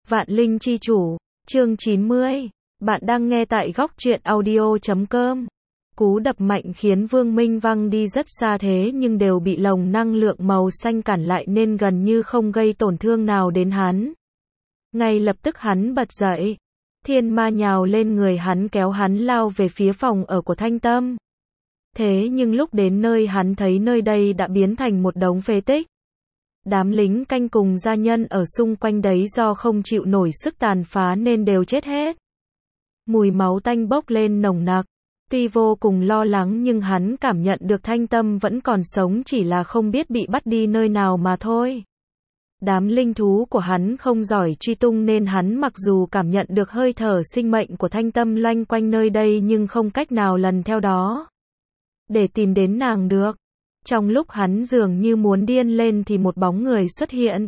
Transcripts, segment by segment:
Vạn Linh chi chủ, chương 90. Bạn đang nghe tại góc truyện audio.com. Cú đập mạnh khiến Vương Minh văng đi rất xa thế nhưng đều bị lồng năng lượng màu xanh cản lại nên gần như không gây tổn thương nào đến hắn. Ngay lập tức hắn bật dậy. Thiên ma nhào lên người hắn kéo hắn lao về phía phòng ở của Thanh Tâm. Thế nhưng lúc đến nơi hắn thấy nơi đây đã biến thành một đống phế tích. Đám lính canh cùng gia nhân ở xung quanh đấy do không chịu nổi sức tàn phá nên đều chết hết. Mùi máu tanh bốc lên nồng nặc. Tuy vô cùng lo lắng nhưng hắn cảm nhận được Thanh Tâm vẫn còn sống, chỉ là không biết bị bắt đi nơi nào mà thôi. Đám linh thú của hắn không giỏi truy tung nên hắn mặc dù cảm nhận được hơi thở sinh mệnh của Thanh Tâm loanh quanh nơi đây nhưng không cách nào lần theo đó để tìm đến nàng được. Trong lúc hắn dường như muốn điên lên thì một bóng người xuất hiện.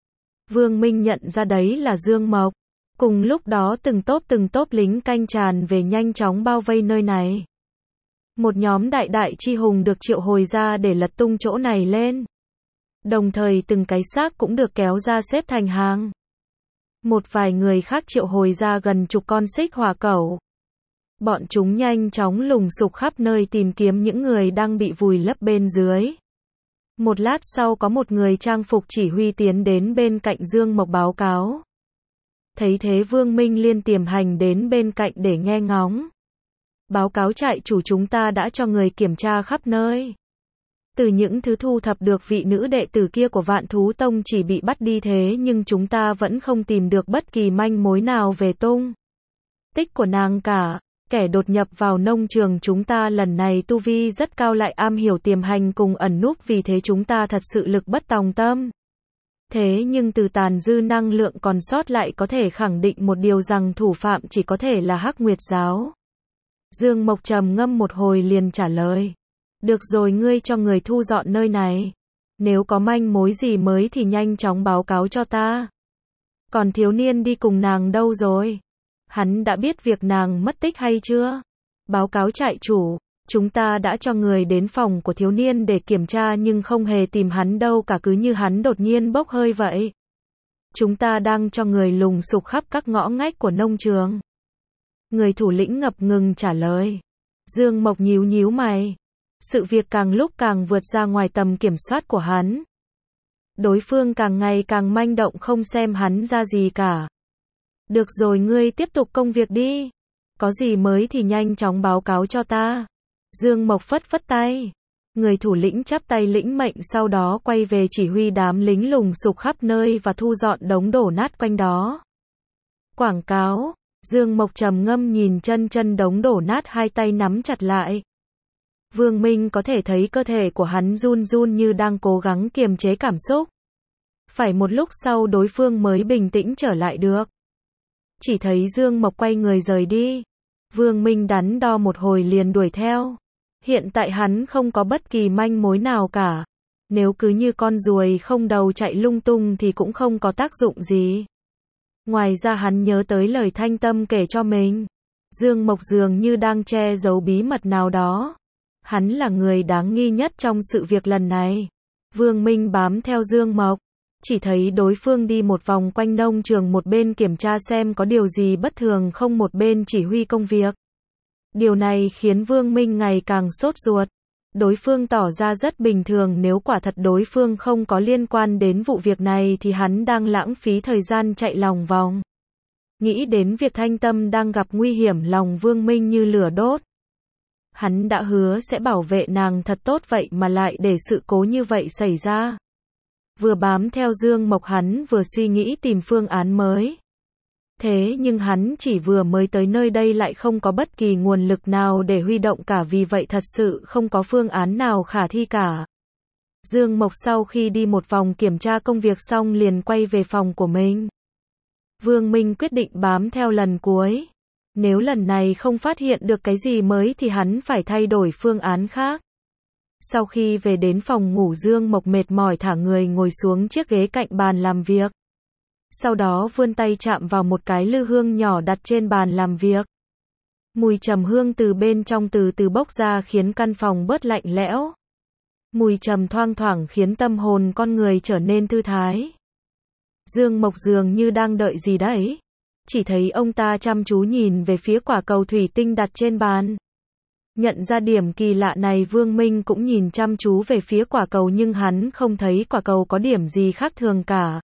Vương Minh nhận ra đấy là Dương Mộc. Cùng lúc đó từng tốp lính canh tràn về nhanh chóng bao vây nơi này. Một nhóm đại chi hùng được triệu hồi ra để lật tung chỗ này lên. Đồng thời từng cái xác cũng được kéo ra xếp thành hàng. Một vài người khác triệu hồi ra gần chục con xích hỏa cẩu. Bọn chúng nhanh chóng lùng sục khắp nơi tìm kiếm những người đang bị vùi lấp bên dưới. Một lát sau có một người trang phục chỉ huy tiến đến bên cạnh Dương Mộc báo cáo. Thấy thế Vương Minh liên tiềm hành đến bên cạnh để nghe ngóng. Báo cáo trại chủ, chúng ta đã cho người kiểm tra khắp nơi. Từ những thứ thu thập được, vị nữ đệ tử kia của Vạn Thú Tông chỉ bị bắt đi thế nhưng chúng ta vẫn không tìm được bất kỳ manh mối nào về tung tích của nàng cả. Kẻ đột nhập vào nông trường chúng ta lần này tu vi rất cao, lại am hiểu tiềm hành cùng ẩn núp, vì thế chúng ta thật sự lực bất tòng tâm. Thế nhưng từ tàn dư năng lượng còn sót lại có thể khẳng định một điều, rằng thủ phạm chỉ có thể là Hắc Nguyệt Giáo. Dương Mộc trầm ngâm một hồi liền trả lời. Được rồi, ngươi cho người thu dọn nơi này. Nếu có manh mối gì mới thì nhanh chóng báo cáo cho ta. Còn thiếu niên đi cùng nàng đâu rồi? Hắn đã biết việc nàng mất tích hay chưa? Báo cáo trại chủ, chúng ta đã cho người đến phòng của thiếu niên để kiểm tra nhưng không hề tìm hắn đâu cả, cứ như hắn đột nhiên bốc hơi vậy. Chúng ta đang cho người lùng sục khắp các ngõ ngách của nông trường. Người thủ lĩnh ngập ngừng trả lời. Dương Mộc nhíu mày. Sự việc càng lúc càng vượt ra ngoài tầm kiểm soát của hắn. Đối phương càng ngày càng manh động, không xem hắn ra gì cả. Được rồi, ngươi tiếp tục công việc đi. Có gì mới thì nhanh chóng báo cáo cho ta. Dương Mộc phất tay. Người thủ lĩnh chắp tay lĩnh mệnh, sau đó quay về chỉ huy đám lính lùng sục khắp nơi và thu dọn đống đổ nát quanh đó. Quảng cáo. Dương Mộc trầm ngâm nhìn chân đống đổ nát, hai tay nắm chặt lại. Vương Minh có thể thấy cơ thể của hắn run như đang cố gắng kiềm chế cảm xúc. Phải một lúc sau đối phương mới bình tĩnh trở lại được. Chỉ thấy Dương Mộc quay người rời đi. Vương Minh đắn đo một hồi liền đuổi theo. Hiện tại hắn không có bất kỳ manh mối nào cả. Nếu cứ như con ruồi không đầu chạy lung tung thì cũng không có tác dụng gì. Ngoài ra hắn nhớ tới lời Thanh Tâm kể cho mình. Dương Mộc dường như đang che giấu bí mật nào đó. Hắn là người đáng nghi nhất trong sự việc lần này. Vương Minh bám theo Dương Mộc. Chỉ thấy đối phương đi một vòng quanh nông trường, một bên kiểm tra xem có điều gì bất thường không, một bên chỉ huy công việc. Điều này khiến Vương Minh ngày càng sốt ruột. Đối phương tỏ ra rất bình thường, nếu quả thật đối phương không có liên quan đến vụ việc này thì hắn đang lãng phí thời gian chạy lòng vòng. Nghĩ đến việc Thanh Tâm đang gặp nguy hiểm, lòng Vương Minh như lửa đốt. Hắn đã hứa sẽ bảo vệ nàng thật tốt, vậy mà lại để sự cố như vậy xảy ra. Vừa bám theo Dương Mộc hắn vừa suy nghĩ tìm phương án mới. Thế nhưng hắn chỉ vừa mới tới nơi đây lại không có bất kỳ nguồn lực nào để huy động cả, vì vậy thật sự không có phương án nào khả thi cả. Dương Mộc sau khi đi một vòng kiểm tra công việc xong liền quay về phòng của mình. Vương Minh quyết định bám theo lần cuối. Nếu lần này không phát hiện được cái gì mới thì hắn phải thay đổi phương án khác. Sau khi về đến phòng ngủ, Dương Mộc mệt mỏi thả người ngồi xuống chiếc ghế cạnh bàn làm việc. Sau đó vươn tay chạm vào một cái lư hương nhỏ đặt trên bàn làm việc. Mùi trầm hương từ bên trong từ từ bốc ra khiến căn phòng bớt lạnh lẽo. Mùi trầm thoang thoảng khiến tâm hồn con người trở nên thư thái. Dương Mộc dường như đang đợi gì đấy. Chỉ thấy ông ta chăm chú nhìn về phía quả cầu thủy tinh đặt trên bàn. Nhận ra điểm kỳ lạ này, Vương Minh cũng nhìn chăm chú về phía quả cầu nhưng hắn không thấy quả cầu có điểm gì khác thường cả.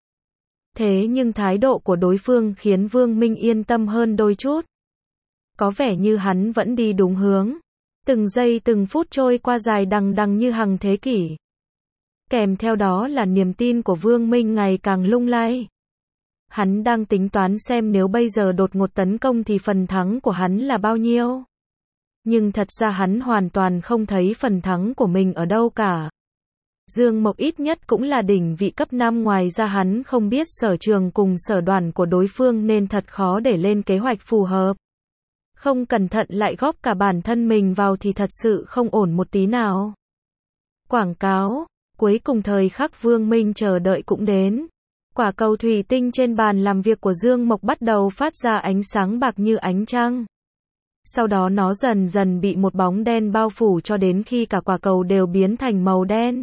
Thế nhưng thái độ của đối phương khiến Vương Minh yên tâm hơn đôi chút. Có vẻ như hắn vẫn đi đúng hướng. Từng giây từng phút trôi qua dài đằng đằng như hàng thế kỷ. Kèm theo đó là niềm tin của Vương Minh ngày càng lung lay. Hắn đang tính toán xem nếu bây giờ đột ngột tấn công thì phần thắng của hắn là bao nhiêu. Nhưng thật ra hắn hoàn toàn không thấy phần thắng của mình ở đâu cả. Dương Mộc ít nhất cũng là đỉnh vị cấp 5, ngoài ra hắn không biết sở trường cùng sở đoàn của đối phương nên thật khó để lên kế hoạch phù hợp. Không cẩn thận lại góp cả bản thân mình vào thì thật sự không ổn một tí nào. Quảng cáo. Cuối cùng thời khắc Vương Minh chờ đợi cũng đến. Quả cầu thủy tinh trên bàn làm việc của Dương Mộc bắt đầu phát ra ánh sáng bạc như ánh trăng. Sau đó nó dần dần bị một bóng đen bao phủ cho đến khi cả quả cầu đều biến thành màu đen.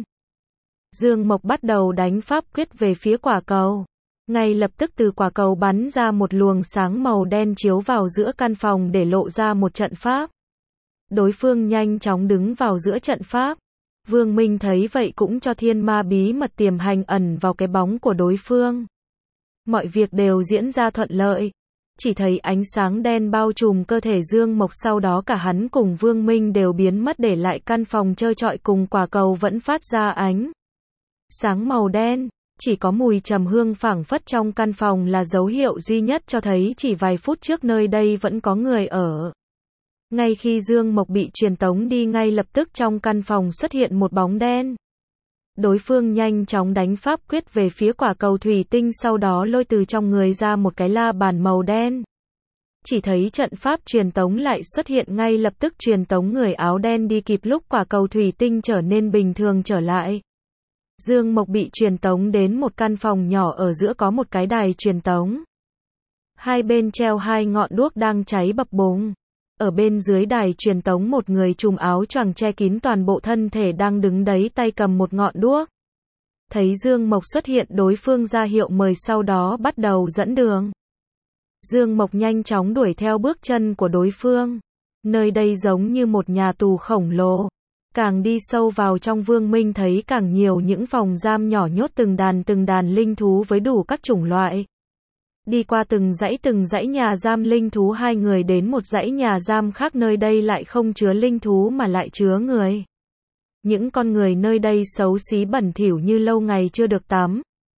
Dương Mộc bắt đầu đánh pháp quyết về phía quả cầu. Ngay lập tức từ quả cầu bắn ra một luồng sáng màu đen chiếu vào giữa căn phòng để lộ ra một trận pháp. Đối phương nhanh chóng đứng vào giữa trận pháp. Vương Minh thấy vậy cũng cho thiên ma bí mật tiềm hành ẩn vào cái bóng của đối phương. Mọi việc đều diễn ra thuận lợi. Chỉ thấy ánh sáng đen bao trùm cơ thể Dương Mộc, sau đó cả hắn cùng Vương Minh đều biến mất để lại căn phòng trơ trọi cùng quả cầu vẫn phát ra ánh sáng màu đen. Chỉ có mùi trầm hương phảng phất trong căn phòng là dấu hiệu duy nhất cho thấy chỉ vài phút trước nơi đây vẫn có người ở. Ngay khi Dương Mộc bị truyền tống đi, ngay lập tức trong căn phòng xuất hiện một bóng đen. Đối phương nhanh chóng đánh pháp quyết về phía quả cầu thủy tinh, sau đó lôi từ trong người ra một cái la bàn màu đen. Chỉ thấy trận pháp truyền tống lại xuất hiện, ngay lập tức truyền tống người áo đen đi, kịp lúc quả cầu thủy tinh trở nên bình thường trở lại. Dương Mộc bị truyền tống đến một căn phòng nhỏ, ở giữa có một cái đài truyền tống. Hai bên treo hai ngọn đuốc đang cháy bập bùng. Ở bên dưới đài truyền tống một người trùm áo choàng che kín toàn bộ thân thể đang đứng đấy, tay cầm một ngọn đuốc. Thấy Dương Mộc xuất hiện, đối phương ra hiệu mời, sau đó bắt đầu dẫn đường. Dương Mộc nhanh chóng đuổi theo bước chân của đối phương. Nơi đây giống như một nhà tù khổng lồ. Càng đi sâu vào trong, Vương Minh thấy càng nhiều những phòng giam nhỏ nhốt từng đàn linh thú với đủ các chủng loại. Đi qua từng dãy nhà giam linh thú, hai người đến một dãy nhà giam khác, nơi đây lại không chứa linh thú mà lại chứa người. Những con người nơi đây xấu xí bẩn thỉu như lâu ngày chưa được tắm.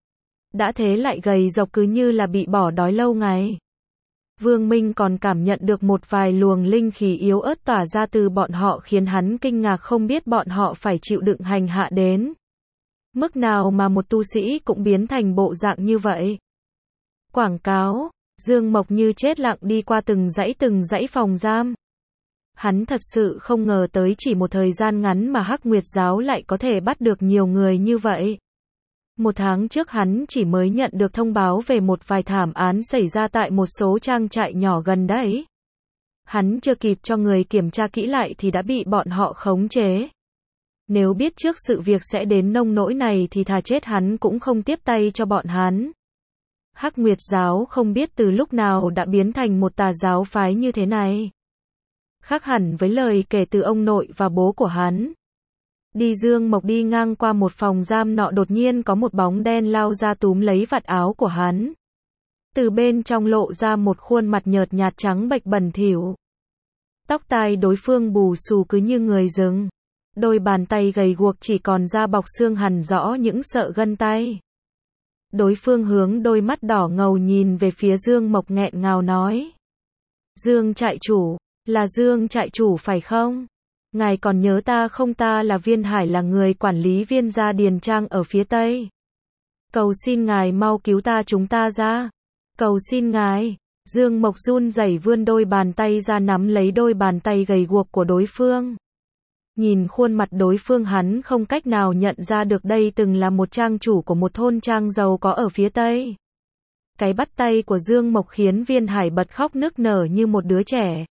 Đã thế lại gầy rộc cứ như là bị bỏ đói lâu ngày. Vương Minh còn cảm nhận được một vài luồng linh khí yếu ớt tỏa ra từ bọn họ, khiến hắn kinh ngạc, không biết bọn họ phải chịu đựng hành hạ đến mức nào mà một tu sĩ cũng biến thành bộ dạng như vậy. Quảng cáo. Dương Mộc như chết lặng đi qua từng dãy phòng giam. Hắn thật sự không ngờ tới chỉ một thời gian ngắn mà Hắc Nguyệt Giáo lại có thể bắt được nhiều người như vậy. Một tháng trước hắn chỉ mới nhận được thông báo về một vài thảm án xảy ra tại một số trang trại nhỏ gần đấy. Hắn chưa kịp cho người kiểm tra kỹ lại thì đã bị bọn họ khống chế. Nếu biết trước sự việc sẽ đến nông nỗi này thì thà chết hắn cũng không tiếp tay cho bọn hắn. Hắc Nguyệt Giáo không biết từ lúc nào đã biến thành một tà giáo phái như thế này. Khác hẳn với lời kể từ ông nội và bố của hắn. Dương Mộc đi ngang qua một phòng giam nọ, đột nhiên có một bóng đen lao ra túm lấy vạt áo của hắn. Từ bên trong lộ ra một khuôn mặt nhợt nhạt trắng bệch bẩn thỉu. Tóc tai đối phương bù xù cứ như người rừng. Đôi bàn tay gầy guộc chỉ còn da bọc xương, hằn rõ những sợi gân tay. Đối phương hướng đôi mắt đỏ ngầu nhìn về phía Dương Mộc, nghẹn ngào nói. Dương trại chủ, là Dương trại chủ phải không? Ngài còn nhớ ta không? Ta là Viên Hải, là người quản lý Viên gia Điền Trang ở phía Tây. Cầu xin ngài mau cứu chúng ta ra. Cầu xin ngài. Dương Mộc run rẩy vươn đôi bàn tay ra nắm lấy đôi bàn tay gầy guộc của đối phương. Nhìn khuôn mặt đối phương, hắn không cách nào nhận ra được đây từng là một trang chủ của một thôn trang giàu có ở phía Tây. Cái bắt tay của Dương Mộc khiến Viên Hải bật khóc nức nở như một đứa trẻ.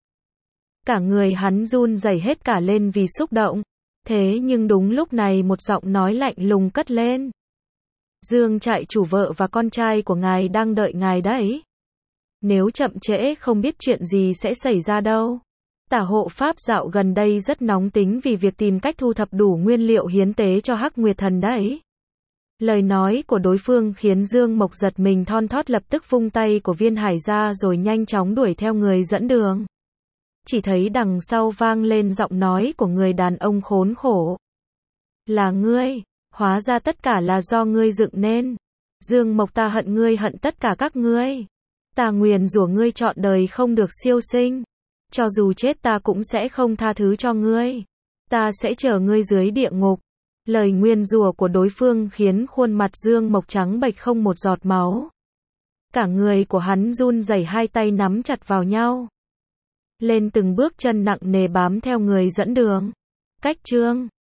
Cả người hắn run rẩy hết cả lên vì xúc động. Thế nhưng đúng lúc này một giọng nói lạnh lùng cất lên. Dương trại chủ vợ và con trai của ngài đang đợi ngài đấy. Nếu chậm trễ không biết chuyện gì sẽ xảy ra đâu. Tả hộ pháp dạo gần đây rất nóng tính vì việc tìm cách thu thập đủ nguyên liệu hiến tế cho Hắc Nguyệt Thần đấy. Lời nói của đối phương khiến Dương Mộc giật mình thon thót, lập tức vung tay của Viên Hải ra rồi nhanh chóng đuổi theo người dẫn đường. Chỉ thấy đằng sau vang lên giọng nói của người đàn ông khốn khổ. Là ngươi, hóa ra tất cả là do ngươi dựng nên. Dương Mộc, ta hận ngươi, hận tất cả các ngươi. Ta nguyền rủa ngươi trọn đời không được siêu sinh. Cho dù chết ta cũng sẽ không tha thứ cho ngươi. Ta sẽ chở ngươi dưới địa ngục. Lời nguyền rủa của đối phương khiến khuôn mặt Dương Mộc trắng bệch không một giọt máu. Cả người của hắn run rẩy, hai tay nắm chặt vào nhau. Lên từng bước chân nặng nề bám theo người dẫn đường. Cách chương